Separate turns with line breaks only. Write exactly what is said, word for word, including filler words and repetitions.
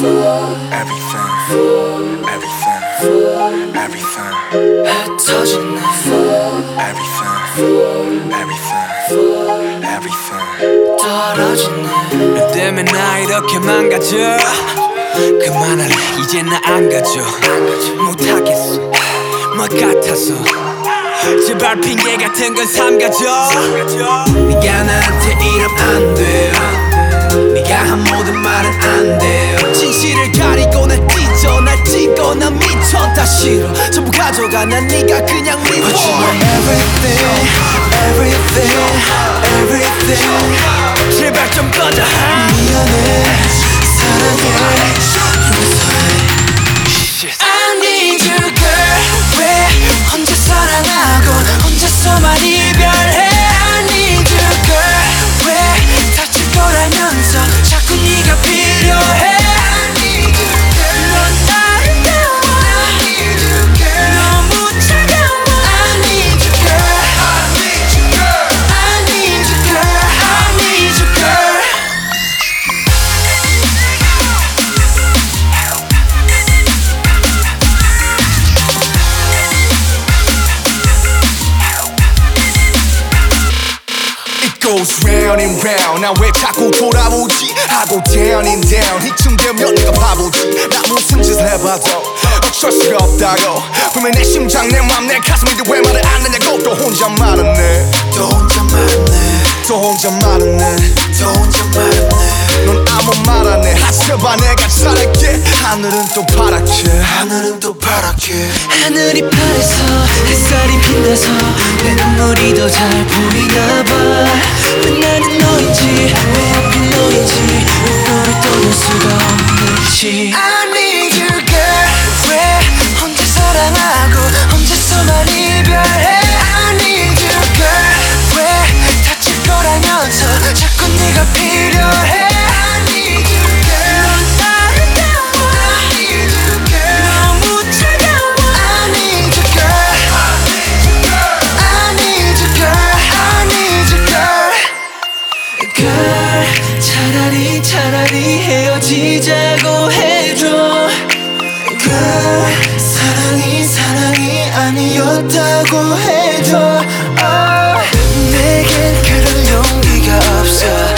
everything, everything, everything
흩어지네
everything, everything, everything
떨어지네 너 때문에 나 이렇게 망가져 그만할래 이제 나 안 가져 못하겠어 뭐 같아서 제발 핑계 같은 건 삼가져 네가 나한테 이러면 안 돼요 네가 한 모든 말은 안 돼요 진실을 가리고 날 찢어 날 찢고 난 미쳐 다 싫어 전부 가져가 난 네가 그냥 미워 But you are everything, everything, everything 제발 좀 꺼져 미안해 사랑해 용서해 I need you girl 왜 혼자 사랑하고 혼자서만 이별해 I need you girl 왜 다칠 거라면서 자꾸 네가 필요해 I need you girl 넌 아름다워 I need you girl 너무 차가워 I need you girl I need you girl I need you girl I need you girl
goes round and round 나 왜 자꾸 돌아오지 하고 down and down 이쯤 되면 내가 바보지 나 무슨 짓을 해봐도 어쩔 수가 없다고 분명 내 심장 내 맘 내 가슴인데 왜 말을 안 하냐고 또 혼자 말았네
또 혼자 말았네
또 혼자 말았네
또 혼자 말았네
넌 아무 말 안 해 하셔봐 내가 잘할게 하늘은 또 파랗게
하늘은 또 파랗게 하늘이 파래서 햇살이 빛나서 내 눈물이 더 잘 보이나 봐왜 나는 너인지 왜 하필 너인지 너를 떠날 수가 없는지 I need you girl 왜 혼자 사랑하고 혼자서만 이별해 I need you girl 왜 다칠 거라면서 자꾸 네가 필요해 I need you girl 넌 아름다워 I need you girl 너무 차가워 I need you girl I need you girl I need you girl girl 차라리 차라리 헤어지자고 해줘 girl 사랑이 사랑이 아니었다고 해줘 oh, 내겐 그럴 용기가 없어